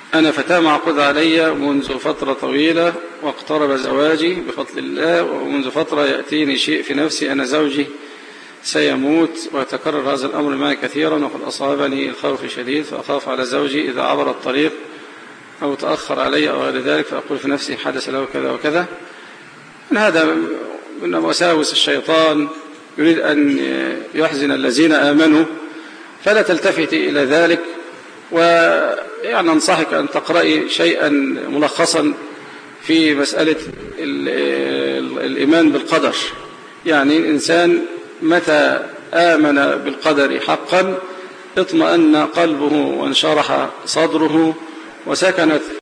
أنا فتاة معقود علي منذ فترة طويلة واقترب زواجي بفضل الله، ومنذ فترة يأتيني شيء في نفسي أن زوجي سيموت، ويتكرر هذا الأمر معي كثيرا، وقد أصابني الخوف شديد، فأخاف على زوجي إذا عبر الطريق أو تأخر علي أو غير ذلك، فأقول في نفسي حدث له كذا وكذا. هذا من وساوس الشيطان، يريد أن يحزن الذين آمنوا، فلا تلتفتي إلى ذلك. ويعني أنصحك أن تقرأي شيئا ملخصا في مسألة الإيمان بالقدر. يعني الإنسان متى آمن بالقدر حقا اطمأن قلبه وانشرح صدره وسكنت